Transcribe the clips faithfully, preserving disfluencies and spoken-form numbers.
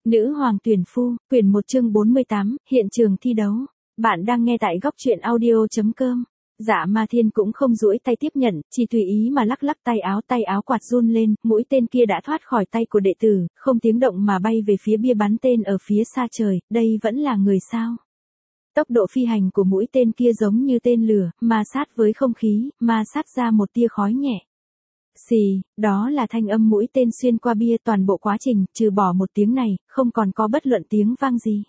Nữ hoàng tuyển phu, quyển một chương bốn mươi tám, hiện trường thi đấu. Bạn đang nghe tại góc truyện audio chấm com. Dạ Ma Thiên cũng không duỗi tay tiếp nhận, chỉ tùy ý mà lắc lắc tay áo, tay áo quạt run lên, mũi tên kia đã thoát khỏi tay của đệ tử, không tiếng động mà bay về phía bia bắn tên ở phía xa trời, đây vẫn là người sao? Tốc độ phi hành của mũi tên kia giống như tên lửa, ma sát với không khí, ma sát ra một tia khói nhẹ. Xì, đó là thanh âm mũi tên xuyên qua bia, toàn bộ quá trình, trừ bỏ một tiếng này, không còn có bất luận tiếng vang gì.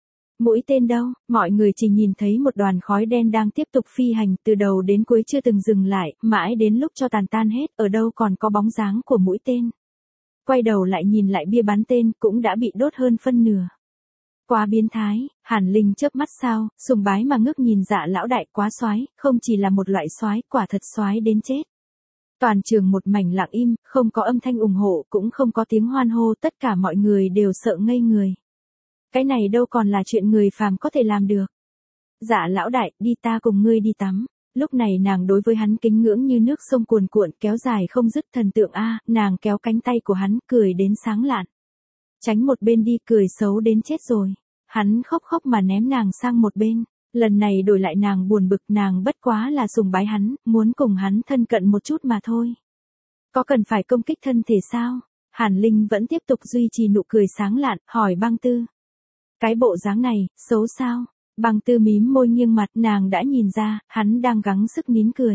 Mũi tên đâu? Mọi người chỉ nhìn thấy một đoàn khói đen đang tiếp tục phi hành, từ đầu đến cuối chưa từng dừng lại, mãi đến lúc cho tàn tan hết, ở đâu còn có bóng dáng của mũi tên. Quay đầu lại nhìn lại bia bắn tên, cũng đã bị đốt hơn phân nửa. Quá biến thái, Hàn Linh chớp mắt sao, sùng bái mà ngước nhìn Dạ lão đại, quá soái, không chỉ là một loại soái, quả thật soái đến chết. Toàn trường một mảnh lặng im, không có âm thanh ủng hộ, cũng không có tiếng hoan hô, tất cả mọi người đều sợ ngây người. Cái này đâu còn là chuyện người phàm có thể làm được. Dạ lão đại, đi ta cùng ngươi đi tắm. Lúc này nàng đối với hắn kính ngưỡng như nước sông cuồn cuộn, kéo dài không dứt, thần tượng a, nàng kéo cánh tay của hắn, cười đến sáng lạn. Tránh một bên đi, cười xấu đến chết rồi. Hắn khóc khóc mà ném nàng sang một bên. Lần này đổi lại nàng buồn bực, nàng bất quá là sùng bái hắn, muốn cùng hắn thân cận một chút mà thôi. Có cần phải công kích thân thể sao? Hàn Linh vẫn tiếp tục duy trì nụ cười sáng lạn, hỏi Băng Tư. Cái bộ dáng này, xấu sao? Băng Tư mím môi nghiêng mặt, nàng đã nhìn ra, hắn đang gắng sức nín cười.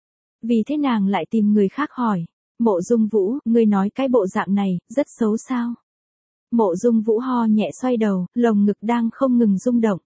Vì thế nàng lại tìm người khác hỏi. Mộ Dung Vũ, ngươi nói cái bộ dạng này, rất xấu sao? Mộ Dung Vũ ho nhẹ xoay đầu, lồng ngực đang không ngừng rung động.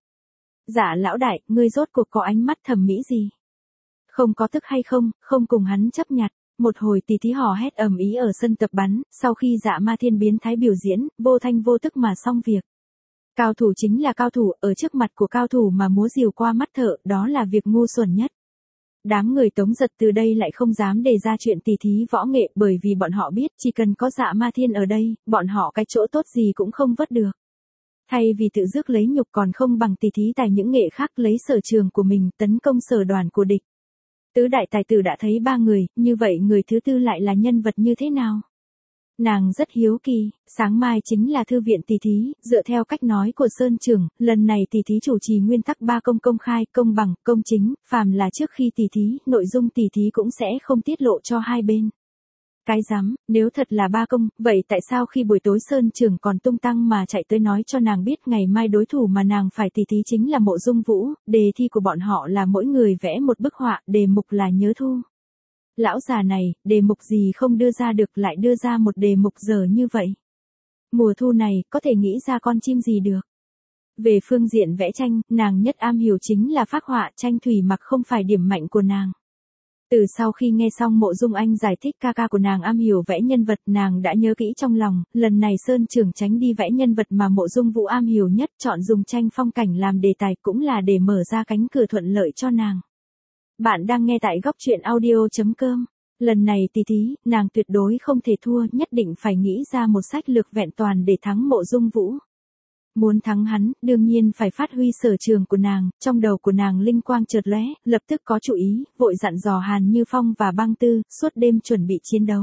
Dạ lão đại, ngươi rốt cuộc có ánh mắt thẩm mỹ gì? Không có tức hay không, không cùng hắn chấp nhặt. Một hồi tì thí hò hét ầm ĩ ở sân tập bắn, sau khi Dạ Ma Thiên biến thái biểu diễn, vô thanh vô tức mà xong việc. Cao thủ chính là cao thủ, ở trước mặt của cao thủ mà múa rìu qua mắt thợ, đó là việc ngu xuẩn nhất. Đám người Tống Giật từ đây lại không dám đề ra chuyện tỉ thí võ nghệ, bởi vì bọn họ biết chỉ cần có Dạ Ma Thiên ở đây, bọn họ cái chỗ tốt gì cũng không vớt được. Thay vì tự rước lấy nhục, còn không bằng tỉ thí tài những nghệ khác, lấy sở trường của mình tấn công sở đoàn của địch. Tứ đại tài tử đã thấy ba người, như vậy người thứ tư lại là nhân vật như thế nào? Nàng rất hiếu kỳ, sáng mai chính là thư viện tỉ thí, dựa theo cách nói của Sơn Trưởng, lần này tỉ thí chủ trì nguyên tắc ba công: công khai, công bằng, công chính, phàm là trước khi tỉ thí, nội dung tỉ thí cũng sẽ không tiết lộ cho hai bên. Cái rắm, nếu thật là ba công, vậy tại sao khi buổi tối Sơn Trưởng còn tung tăng mà chạy tới nói cho nàng biết ngày mai đối thủ mà nàng phải tỉ thí chính là Mộ Dung Vũ, đề thi của bọn họ là mỗi người vẽ một bức họa, đề mục là nhớ thu. Lão già này, đề mục gì không đưa ra được lại đưa ra một đề mục dở như vậy. Mùa thu này, có thể nghĩ ra con chim gì được. Về phương diện vẽ tranh, nàng nhất am hiểu chính là phác họa, tranh thủy mặc không phải điểm mạnh của nàng. Từ sau khi nghe xong Mộ Dung Anh giải thích ca ca của nàng am hiểu vẽ nhân vật, nàng đã nhớ kỹ trong lòng, lần này Sơn Trưởng tránh đi vẽ nhân vật mà Mộ Dung Vũ am hiểu nhất, chọn dùng tranh phong cảnh làm đề tài, cũng là để mở ra cánh cửa thuận lợi cho nàng. Bạn đang nghe tại góc truyện audio chấm com. Lần này tỉ thí, nàng tuyệt đối không thể thua, nhất định phải nghĩ ra một sách lược vẹn toàn để thắng Mộ Dung Vũ. Muốn thắng hắn, đương nhiên phải phát huy sở trường của nàng, trong đầu của nàng linh quang chợt lóe, lập tức có chủ ý, vội dặn dò Hàn Như Phong và Băng Tư, suốt đêm chuẩn bị chiến đấu.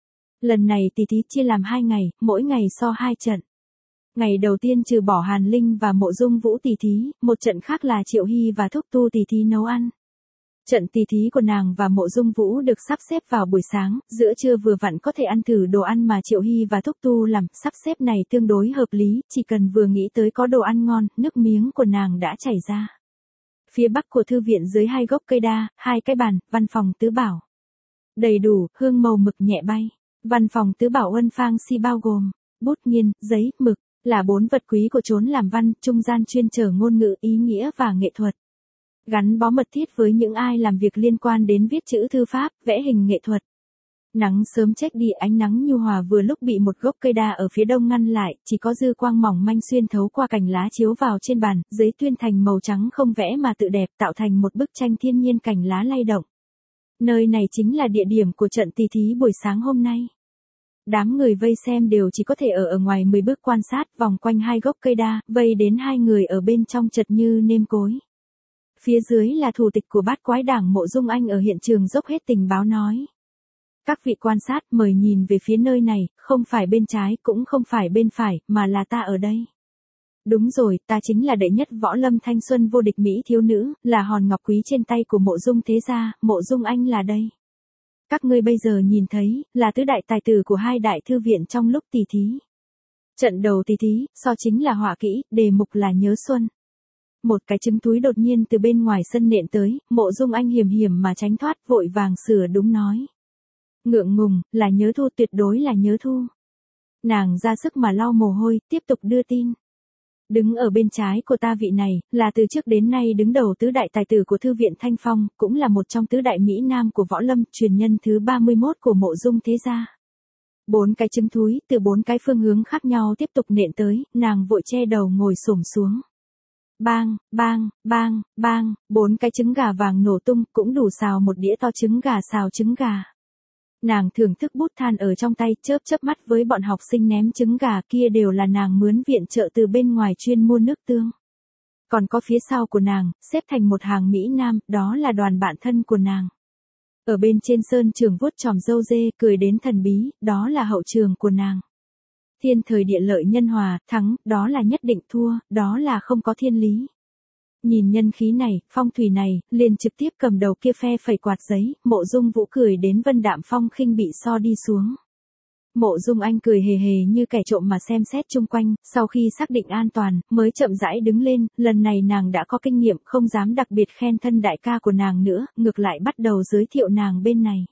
Lần này tỉ thí chia làm hai ngày, mỗi ngày so hai trận. Ngày đầu tiên trừ bỏ Hàn Linh và Mộ Dung Vũ tỉ thí, một trận khác là Triệu Hy và Thúc Tu tỉ thí nấu ăn. Trận tỉ thí của nàng và Mộ Dung Vũ được sắp xếp vào buổi sáng, giữa trưa vừa vặn có thể ăn thử đồ ăn mà Triệu Hy và Thúc Tu làm, sắp xếp này tương đối hợp lý, chỉ cần vừa nghĩ tới có đồ ăn ngon, nước miếng của nàng đã chảy ra. Phía bắc của thư viện dưới hai gốc cây đa, hai cái bàn, văn phòng tứ bảo. Đầy đủ, hương màu mực nhẹ bay. Văn phòng tứ bảo Uân Phang Si bao gồm, bút nghiên, giấy, mực, là bốn vật quý của chốn làm văn, trung gian chuyên trở ngôn ngữ, ý nghĩa và nghệ thuật. Gắn bó mật thiết với những ai làm việc liên quan đến viết chữ thư pháp, vẽ hình nghệ thuật. Nắng sớm chết đi, ánh nắng nhu hòa vừa lúc bị một gốc cây đa ở phía đông ngăn lại, chỉ có dư quang mỏng manh xuyên thấu qua cành lá chiếu vào trên bàn, giấy tuyên thành màu trắng không vẽ mà tự đẹp, tạo thành một bức tranh thiên nhiên cành lá lay động. Nơi này chính là địa điểm của trận tỉ thí buổi sáng hôm nay. Đám người vây xem đều chỉ có thể ở ở ngoài mười bước quan sát, vòng quanh hai gốc cây đa, vây đến hai người ở bên trong chật như nêm cối. Phía dưới là thủ tịch của Bát Quái Đảng Mộ Dung Anh ở hiện trường dốc hết tình báo nói. Các vị quan sát mời nhìn về phía nơi này, không phải bên trái cũng không phải bên phải, mà là ta ở đây. Đúng rồi, ta chính là đệ nhất võ lâm thanh xuân vô địch mỹ thiếu nữ, là hòn ngọc quý trên tay của Mộ Dung thế gia, Mộ Dung anh là đây. Các ngươi bây giờ nhìn thấy, là tứ đại tài tử của hai đại thư viện trong lúc tỷ thí. Trận đầu tỷ thí, so chính là họa kỹ, đề mục là nhớ xuân. Một cái trứng túi đột nhiên từ bên ngoài sân nện tới, Mộ Dung anh hiểm hiểm mà tránh thoát, vội vàng sửa đúng nói. Ngượng ngùng, là nhớ thu, tuyệt đối là nhớ thu. Nàng ra sức mà lau mồ hôi, tiếp tục đưa tin. Đứng ở bên trái của ta vị này, là từ trước đến nay đứng đầu tứ đại tài tử của Thư viện Thanh Phong, cũng là một trong tứ đại Mỹ Nam của võ lâm, truyền nhân thứ ba mươi mốt của Mộ Dung thế gia. Bốn cái trứng thúi, từ bốn cái phương hướng khác nhau tiếp tục nện tới, nàng vội che đầu ngồi xổm xuống. Bang, bang, bang, bang, bốn cái trứng gà vàng nổ tung, cũng đủ xào một đĩa to trứng gà xào trứng gà. Nàng thưởng thức bút than ở trong tay, chớp chớp mắt với bọn học sinh ném trứng gà, kia đều là nàng mướn viện trợ từ bên ngoài chuyên mua nước tương. Còn có phía sau của nàng, xếp thành một hàng Mỹ Nam, đó là đoàn bạn thân của nàng. Ở bên trên sơn trường vuốt chòm râu dê, cười đến thần bí, đó là hậu trường của nàng. Thiên thời địa lợi nhân hòa, thắng, đó là nhất định, thua, đó là không có thiên lý. Nhìn nhân khí này, phong thủy này, liền trực tiếp cầm đầu kia phe phẩy quạt giấy, Mộ Dung Vũ cười đến vân đạm phong khinh bị so đi xuống. Mộ Dung anh cười hề hề như kẻ trộm mà xem xét chung quanh, sau khi xác định an toàn, mới chậm rãi đứng lên, lần này nàng đã có kinh nghiệm, không dám đặc biệt khen thân đại ca của nàng nữa, ngược lại bắt đầu giới thiệu nàng bên này.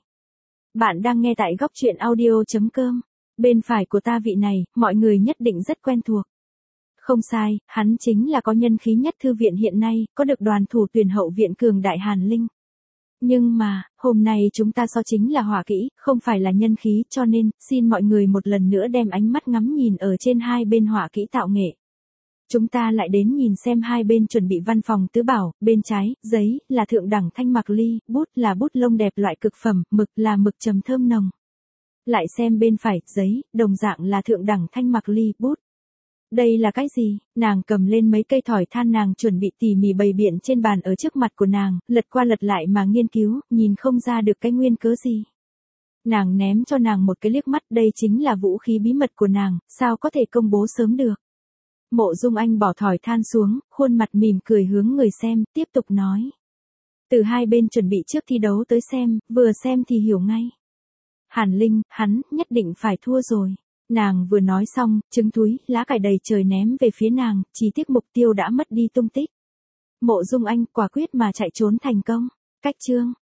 Bạn đang nghe tại góc truyện audio chấm com. Bên phải của ta vị này, mọi người nhất định rất quen thuộc. Không sai, hắn chính là có nhân khí nhất thư viện hiện nay, có được đoàn thủ tuyển hậu viện cường đại Hàn Linh. Nhưng mà, hôm nay chúng ta so chính là họa kỹ, không phải là nhân khí, cho nên, xin mọi người một lần nữa đem ánh mắt ngắm nhìn ở trên hai bên họa kỹ tạo nghệ. Chúng ta lại đến nhìn xem hai bên chuẩn bị văn phòng tứ bảo, bên trái, giấy, là thượng đẳng thanh mặc ly, bút là bút lông đẹp loại cực phẩm, mực là mực trầm thơm nồng. Lại xem bên phải, giấy, đồng dạng là thượng đẳng thanh mặc ly, bút. Đây là cái gì? Nàng cầm lên mấy cây thỏi than nàng chuẩn bị tỉ mỉ bày biện trên bàn ở trước mặt của nàng, lật qua lật lại mà nghiên cứu, nhìn không ra được cái nguyên cớ gì. Nàng ném cho nàng một cái liếc mắt, đây chính là vũ khí bí mật của nàng, sao có thể công bố sớm được. Mộ Dung anh bỏ thỏi than xuống, khuôn mặt mỉm cười hướng người xem, tiếp tục nói. Từ hai bên chuẩn bị trước thi đấu tới xem, vừa xem thì hiểu ngay. Hàn Linh, hắn, nhất định phải thua rồi. Nàng vừa nói xong, trứng túi, lá cải đầy trời ném về phía nàng, chỉ tiếc mục tiêu đã mất đi tung tích. Mộ Dung anh quả quyết mà chạy trốn thành công. Cách chương.